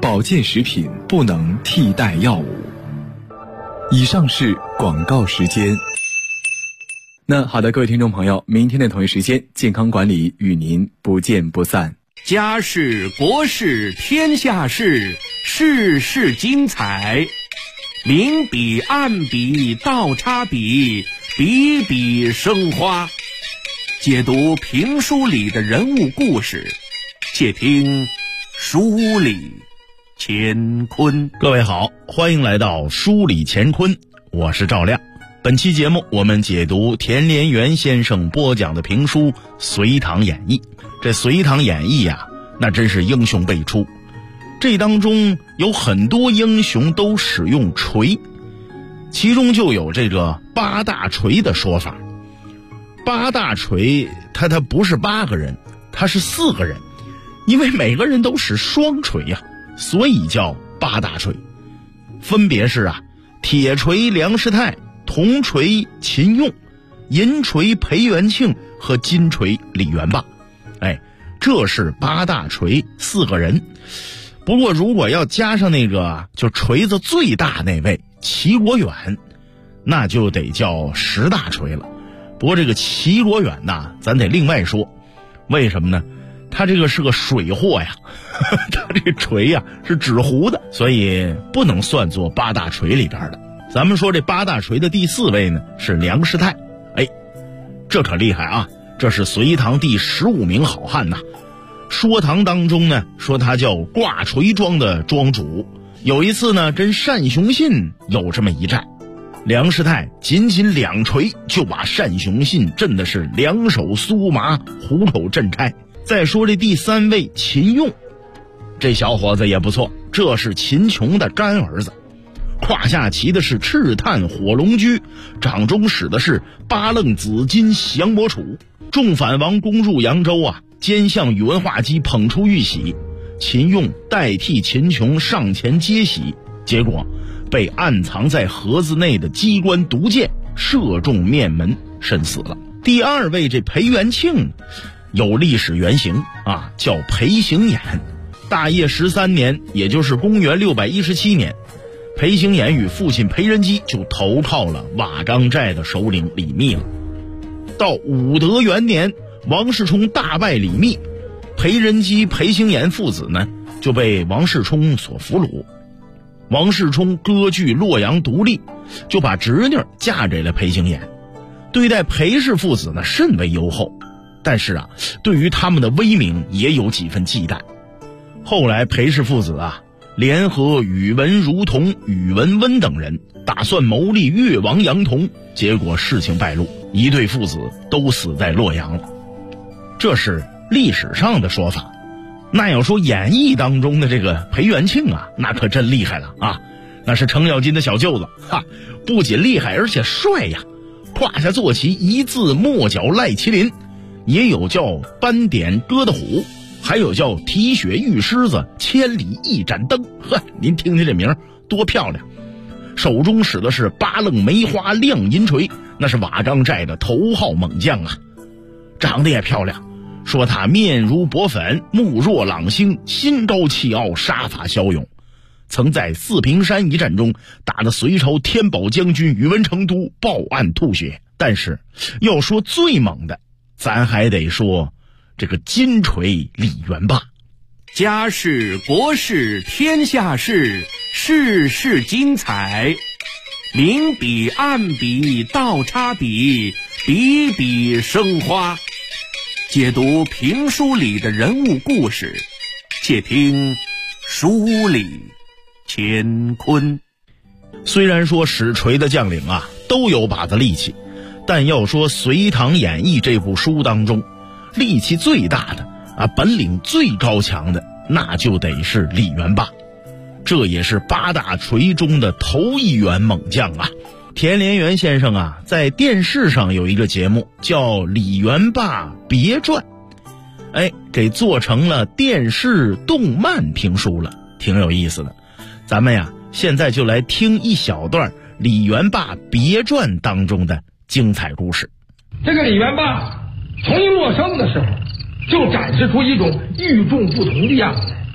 保健食品不能替代药物。以上是广告时间。那好的，各位听众朋友，明天的同一时间，健康管理与您不见不散。 家事国事天下事，事事精彩，明笔暗笔倒插笔，笔笔生花。解读评书里的人物故事，且听书里乾坤。 各位好，欢迎来到书里乾坤，我是赵亮。本期节目我们解读田连元先生播讲的评书《隋唐演义》。这《隋唐演义》呀，那真是英雄辈出，这当中有很多英雄都使用锤，其中就有这个八大锤的说法。八大锤他不是8个人，他是4个人，因为每个人都使双锤呀，所以叫八大锤。分别是铁锤梁师太，铜锤秦用，银锤裴元庆和金锤李元霸。这是八大锤4个人。不过如果要加上那个就锤子最大那位齐国远，那就得叫10大锤了。不过这个齐国远呐，咱得另外说。为什么呢？他这个是个水货呀，他这个锤呀是纸糊的，所以不能算作八大锤里边的。咱们说这八大锤的第4位呢是梁师太。这可厉害啊，这是隋唐第15名好汉呐。说唐当中呢说他叫挂锤庄的庄主。有一次呢跟单雄信有这么一战，梁师太仅2锤就把单雄信震的是两手酥麻，虎口震开。再说这第3位秦用，这小伙子也不错，这是秦琼的干儿子，胯下骑的是赤炭火龙驹，掌中使的是八楞紫金降魔杵。众反王攻入扬州奸相宇文化及捧出玉玺，秦用代替秦琼上前接玺，结果被暗藏在盒子内的机关毒箭射中面门，身死了。第2位这裴元庆有历史原型叫裴行衍。大业13年，也就是公元617年，裴行衍与父亲裴仁基就投靠了瓦岗寨的首领李密了。到武德元年，王世充大败李密，裴仁基、裴行衍父子呢就被王世充所俘虏。王世充割据洛阳独立，就把侄女嫁给了裴行衍，对待裴氏父子呢甚为优厚，但是对于他们的威名也有几分忌惮。后来裴氏父子联合宇文如同、宇文温等人，打算谋立越王杨同，结果事情败露，一对父子都死在洛阳了。这是历史上的说法。那要说演义当中的这个裴元庆那可真厉害了那是程咬金的小舅子不仅厉害而且帅呀。胯下坐骑一字末角赖麒麟，也有叫斑点鸽的虎，还有叫提血玉狮子，千里一盏灯。您听听这名多漂亮。手中使的是八楞梅花亮银锤，那是瓦岗寨的头号猛将长得也漂亮，说他面如薄粉，目若朗星，心高气傲，杀伐骁勇，曾在四平山一战中打得隋朝天宝将军宇文成都报案吐血。但是要说最猛的，咱还得说这个金锤李元霸。 家事国事天下事，事事精彩，明笔暗笔倒插笔，笔笔生花。解读评书里的人物故事，且听书里乾坤。 虽然说使锤的将领都有把子力气，但要说《隋唐演义》这部书当中，力气最大的本领最高强的，那就得是李元霸。这也是八大锤中的头一员猛将田连元先生在电视上有一个节目叫《李元霸别传》，给做成了电视动漫评书了，挺有意思的。咱们现在就来听一小段《李元霸别传》当中的精彩故事。 这个李元霸从一落生的时候就展示出一种与众不同的样子。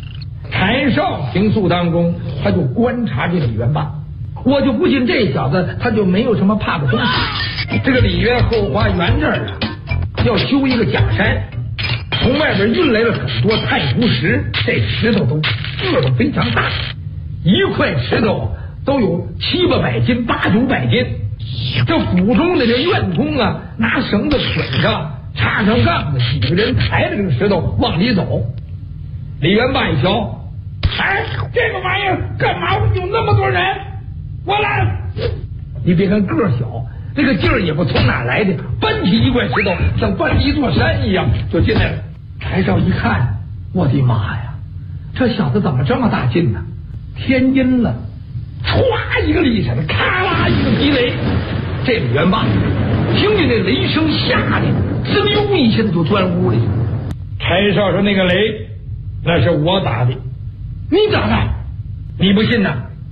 柴少平素当中，他就观察这李元霸，我就不信这小子他就没有什么怕的东西。这个李渊后花园这儿啊，要修一个假山，从外边运来了很多太湖石，这石头都个都非常大，一块石头都有700-800斤、800-900斤。这府中的这院工啊，拿绳子捆上，插上杠子，几个人抬着这个石头往里走。李元霸一瞧，哎，这个玩意儿干嘛有那么多人？我来！你别看个小，这个劲儿也不从哪来的，搬起一块石头像搬一座山一样就进来了。柴少一看，我的妈呀，这小子怎么这么大劲呢？天阴了，歘一个力闪，咔啦一个劈雷，这李元霸听见那雷声吓的滋溜一下子就钻屋里。柴少说：“那个雷那是我打的。”你打的？你不信呐？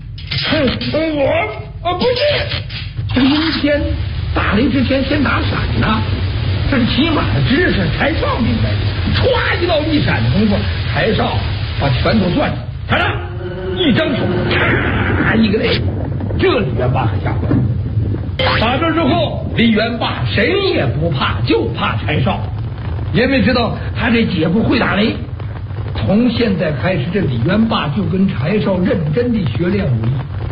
我不信。这阴天打雷之前先打闪呐，这是起码的知识。柴少明白，歘一道一闪的功夫，柴少把拳头攥住，看着一张手，咔一个雷，这李元霸可吓坏了。打这之后，李元霸谁也不怕，就怕柴少，因为知道他这姐夫会打雷。从现在开始，这李元霸就跟柴少认真地学练武艺。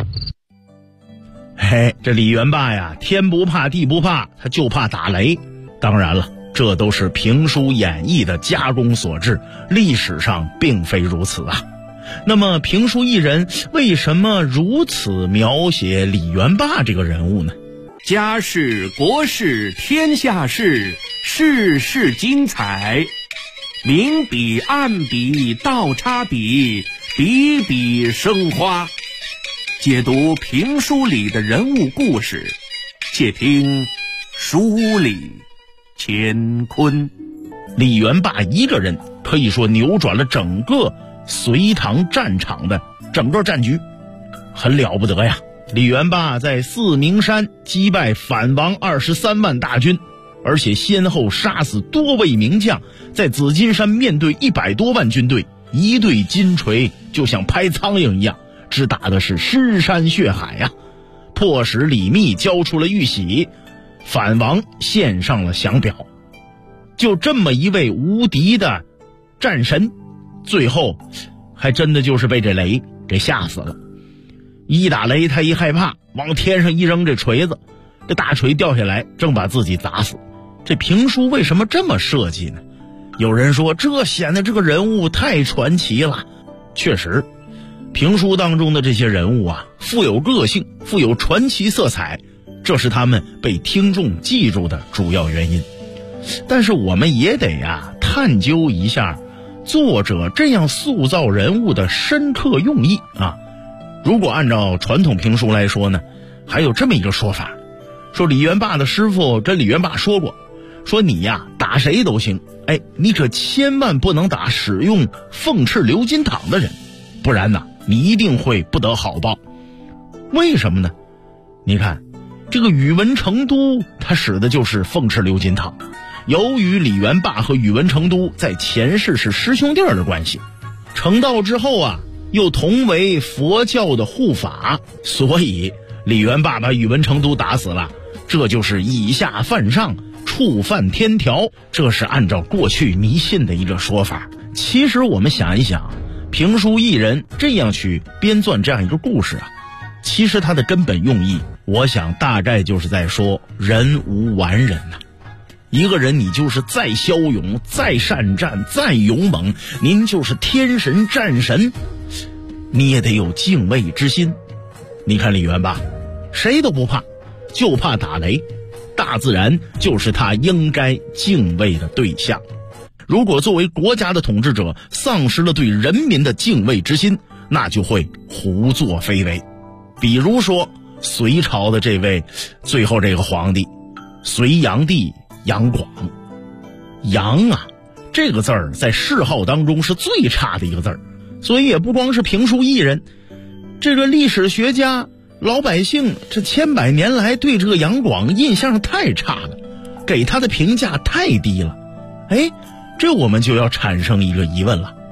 嘿，这李元霸呀，天不怕地不怕，他就怕打雷。当然了，这都是评书演绎的加工所致，历史上并非如此啊。那么评书艺人为什么如此描写李元霸这个人物呢？ 家事国事天下事，事事精彩，明笔暗笔倒插笔，笔笔生花。解读评书里的人物故事，且听书里乾坤。 李元霸一个人可以说扭转了整个隋唐战场的整个战局，很了不得呀。李元霸在四明山击败反王23万大军，而且先后杀死多位名将，在紫金山面对100多万军队，一对金锤就像拍苍蝇一样，只打的是尸山血海呀，迫使李密交出了玉玺，反王献上了降表。就这么一位无敌的战神，最后还真的就是被这雷给吓死了。一打雷他一害怕，往天上一扔这锤子，这大锤掉下来正把自己砸死。这评书为什么这么设计呢？有人说这显得这个人物太传奇了。确实，评书当中的这些人物啊，富有个性，富有传奇色彩，这是他们被听众记住的主要原因。但是我们也得探究一下作者这样塑造人物的深刻用意啊。如果按照传统评书来说呢，还有这么一个说法，说李元霸的师傅跟李元霸说过，说你打谁都行，你可千万不能打使用凤翅鎏金镗的人，不然你一定会不得好报。为什么呢？你看这个宇文成都他使的就是凤翅鎏金镗，由于李元霸和宇文成都在前世是师兄弟的关系，成道之后又同为佛教的护法，所以李元霸把宇文成都打死了，这就是以下犯上，触犯天条，这是按照过去迷信的一个说法。其实我们想一想，评书艺人这样去编撰这样一个故事其实它的根本用意，我想大概就是在说人无完人一个人你就是再骁勇，再善战，再勇猛，您就是天神战神，你也得有敬畏之心。你看李元霸谁都不怕，就怕打雷，大自然就是他应该敬畏的对象。如果作为国家的统治者丧失了对人民的敬畏之心，那就会胡作非为。比如说隋朝的这位最后这个皇帝隋炀帝杨广，杨这个字儿在谥号当中是最差的一个字儿，所以也不光是评书艺人，这个历史学家老百姓这千百年来对这个杨广印象太差了，给他的评价太低了。这我们就要产生一个疑问了，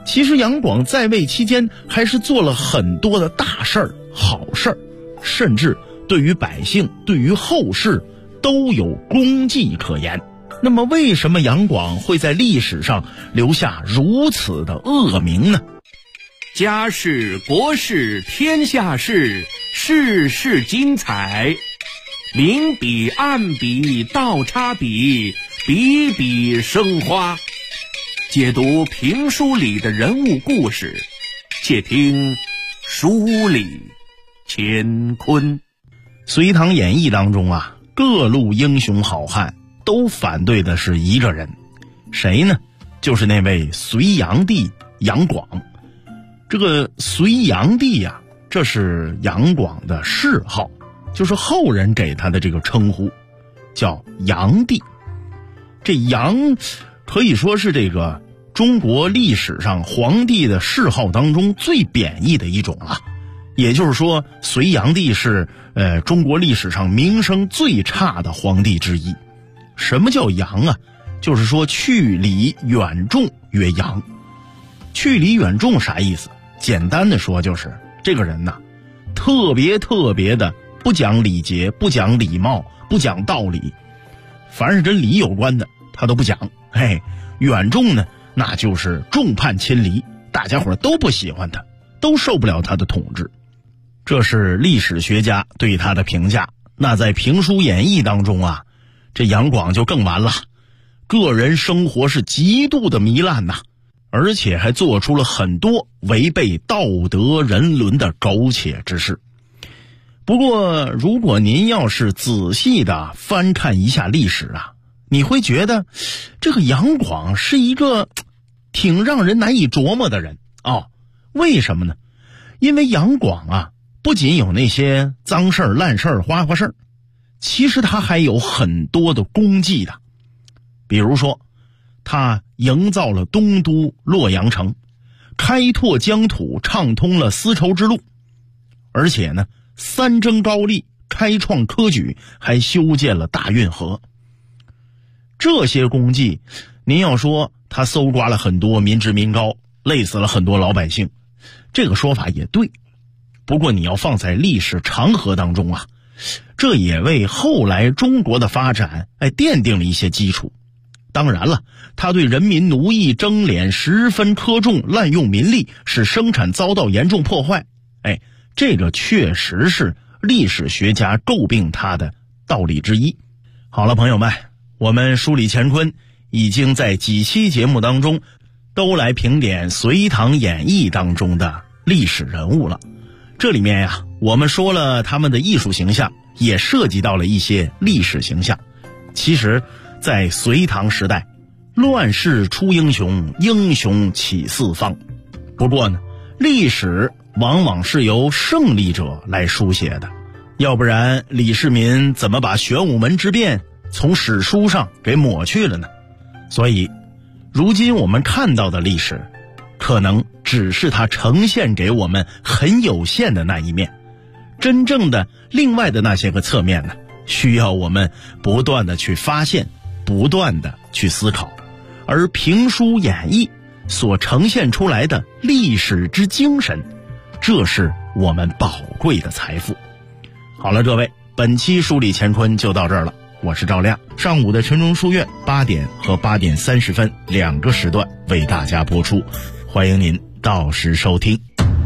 其实杨广在位期间还是做了很多的大事儿、好事儿，甚至对于百姓、对于后世都有功绩可言。那么为什么杨广会在历史上留下如此的恶名呢？ 家事国事天下事，事事精彩，明笔暗笔倒插笔，笔笔生花。解读评书里的人物故事，且听书里乾坤。 隋唐演义当中啊，各路英雄好汉都反对的是一个人，谁呢？就是那位隋炀帝杨广。这个隋炀帝啊，这是杨广的谥号，就是后人给他的这个称呼，叫炀帝。这炀可以说是这个中国历史上皇帝的谥号当中最贬义的一种了。也就是说，隋炀帝是中国历史上名声最差的皇帝之一。什么叫炀啊？就是说去礼远重曰炀。去礼远重啥意思？简单的说就是这个人呐，特别的不讲礼节，不讲礼貌，不讲道理，凡是跟礼有关的他都不讲。远重呢，那就是众叛亲离，大家伙都不喜欢他，都受不了他的统治。这是历史学家对他的评价。那在评书演义当中啊，这杨广就更完了，个人生活是极度的糜烂呐，而且还做出了很多违背道德人伦的苟且之事。不过如果您要是仔细的翻看一下历史啊，你会觉得这个杨广是一个挺让人难以琢磨的人为什么呢？因为杨广啊，不仅有那些脏事儿、烂事儿、花事儿，其实他还有很多的功绩的。比如说他营造了东都洛阳城，开拓疆土，畅通了丝绸之路，而且呢三征高丽，开创科举，还修建了大运河。这些功绩，您要说他搜刮了很多民脂民膏，累死了很多老百姓，这个说法也对。不过你要放在历史长河当中啊，这也为后来中国的发展奠定了一些基础。当然了，他对人民奴役征敛十分苛重，滥用民力，使生产遭到严重破坏，这个确实是历史学家诟病他的道理之一。好了，朋友们，我们梳理乾坤已经在几期节目当中都来评点隋唐演义当中的历史人物了。这里面呀，我们说了他们的艺术形象，也涉及到了一些历史形象。其实在隋唐时代，乱世出英雄，英雄起四方。不过呢，历史往往是由胜利者来书写的，要不然李世民怎么把玄武门之变从史书上给抹去了呢？所以如今我们看到的历史，可能只是它呈现给我们很有限的那一面，真正的另外的那些个侧面呢，需要我们不断的去发现，不断的去思考。而评书演义所呈现出来的历史之精神，这是我们宝贵的财富。好了，各位，本期梳理乾坤就到这儿了。我是赵亮，上午的晨钟书院8点和8点30分2个时段为大家播出，欢迎您到时收听。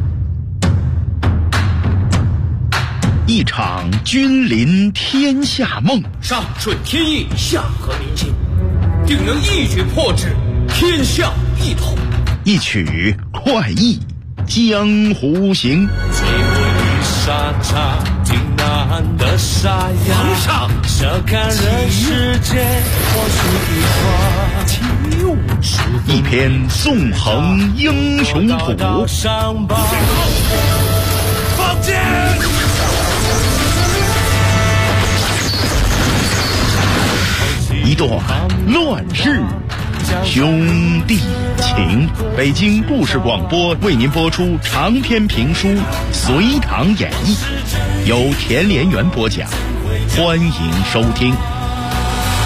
一场君临天下梦， 上顺天意，下合民心，定能一举破之，天下一统。 一曲快意江湖行， 最不语沙场，挺难的沙哑。 皇上， 笑看人世间，或许一花， 一篇纵横英雄谱。 放箭！ 一段乱世兄弟情。北京故事广播为您播出长篇评书《隋唐演义》，由田连元播讲，欢迎收听。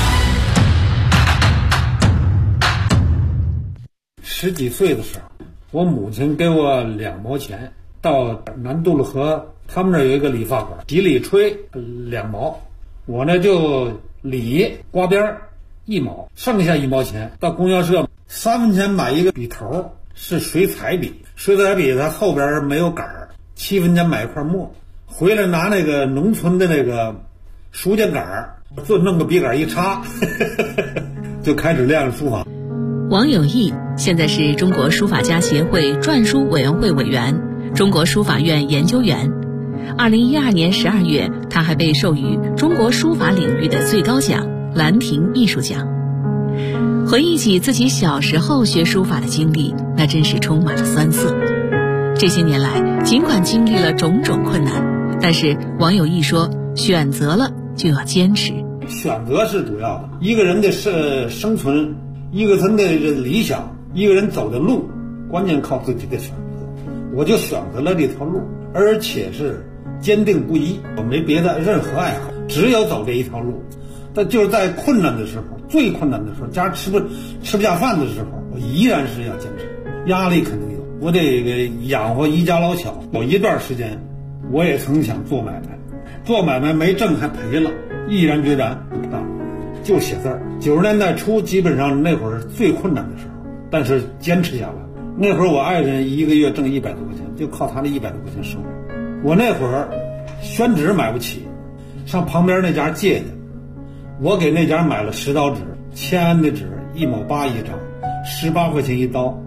10几岁的时候， 我母亲给我2毛钱，到南渡路河他们那有一个理发馆，洗理吹2毛，我呢就理刮边1毛，剩下1毛钱到供销社3分钱买一个笔头，是水彩笔，水彩笔它后边没有杆儿，7分钱买一块墨，回来拿那个农村的那个书架杆儿，就弄个笔杆一插就开始练书法。 王有义现在是中国书法家协会篆书委员会委员，中国书法院研究员。2012年12月，他还被授予中国书法领域的最高奖兰亭艺术奖。回忆起自己小时候学书法的经历，那真是充满了酸涩。这些年来，尽管经历了种种困难，但是王有义说，选择了就要坚持。 选择是主要的，一个人的生存，一个人的理想，一个人走的路，关键靠自己的选择。我就选择了这条路，而且是坚定不移，我没别的任何爱好，只有走这一条路。但就是在困难的时候，最困难的时候，家吃不下饭的时候，我依然是要坚持。压力肯定有，我得养活一家老小。有一段时间，我也曾想做买卖，做买卖没挣还赔了，毅然决然不干，就写字儿。90年代初，基本上那会儿是最困难的时候，但是坚持下来。那会儿我爱人一个月挣100多块钱，就靠他的100多块钱生活。我那会儿宣纸买不起，上旁边那家借的。我给那家买了10刀纸，签安的纸1毛8一张，18块钱一刀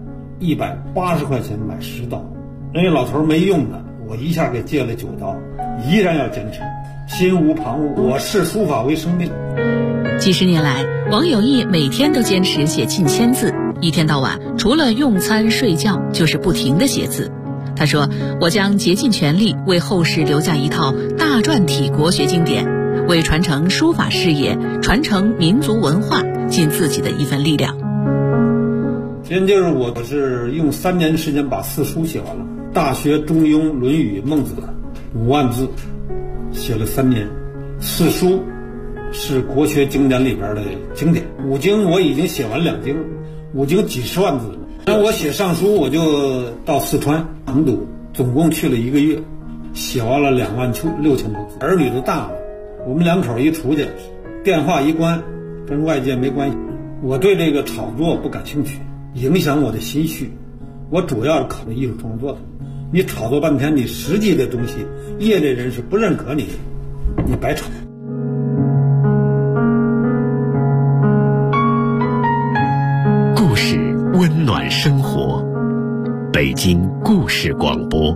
，180块钱买10刀。人家老头没用的，我一下给借了9刀，依然要坚持，心无旁骛，我视书法为生命。 几十年来，王有义每天都坚持写近1000字，一天到晚除了用餐睡觉就是不停地写字。他说，我将竭尽全力为后世留下一套大篆体国学经典，为传承书法事业、传承民族文化尽自己的一份力量。 先就是我是用3年时间把4书写完了，《大学》《中庸》《论语》《孟子》5万字，写了3年。4书是国学经典里边的经典，5经我已经写完2经，5经几十万字了。那我写上书，我就到四川成都，总共去了1个月，写完了26000多字。儿女都大了，我们2口一出去，电话一关，跟外界没关系。我对这个炒作不感兴趣，影响我的心绪。我主要是考虑艺术创作的。你炒作半天，你实际的东西，业内人士不认可你，你白炒。 故事温暖生活，北京故事广播。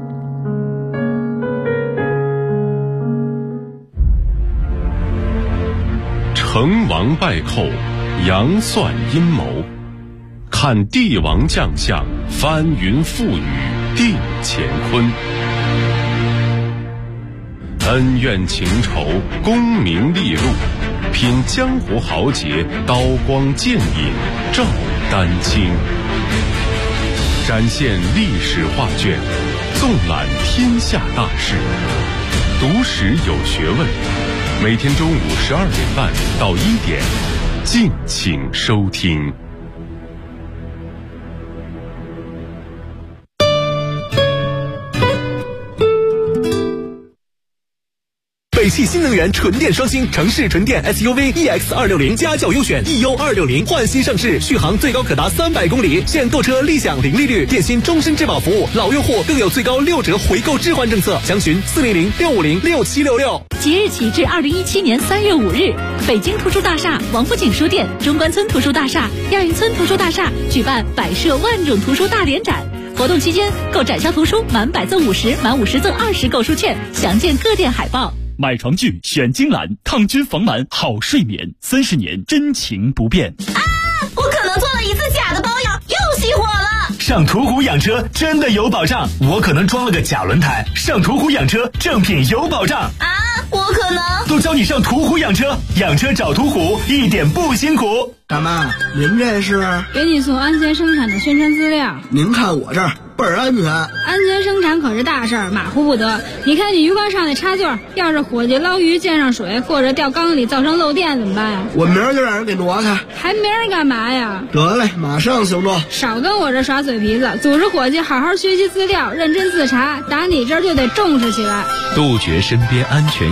成王败寇，杨算阴谋，看帝王将相，翻云覆雨定乾坤。恩怨情仇，功名利禄，品江湖豪杰，刀光剑影照丹青。展现历史画卷，纵览天下大事，读史有学问。每天中午12点半到1点，敬请收听。 北汽新能源纯电双星城市纯电 SUV EX260家轿优选 EU260 焕新上市，续航最高可达300公里，现购车立享零利率，电信终身质保服务，老用户更有最高6折回购置换政策，详询400-650-6766。 即日起至2017年3月5日，北京图书大厦、王府井书店、中关村图书大厦、亚运村图书大厦举办摆设万种图书大联展。活动期间，购展销图书满100赠50，满50赠20购书券，详见各店海报。 买床具选金兰，抗菌防螨好睡眠，30年真情不变。 啊！我可能做了1次假的保养，又熄火了。 上途虎养车真的有保障，我可能装了个假轮胎。上途虎养车，正品有保障。 啊！我可能都教你上途虎养车，养车找途虎，一点不辛苦。 大妈，您这是？ 给你送安全生产的宣传资料。 您看我这儿倍儿安全。 安全生产可是大事儿，马虎不得。你看你鱼缸上的插座，要是伙计捞鱼溅上水，或者掉缸里造成漏电怎么办呀？ 我明儿就让人给挪开。 还明儿干嘛呀？ 得嘞，马上行动。 少跟我这耍嘴皮子，组织伙计好好学习资料，认真自查，打你这儿就得重视起来。 杜绝身边安全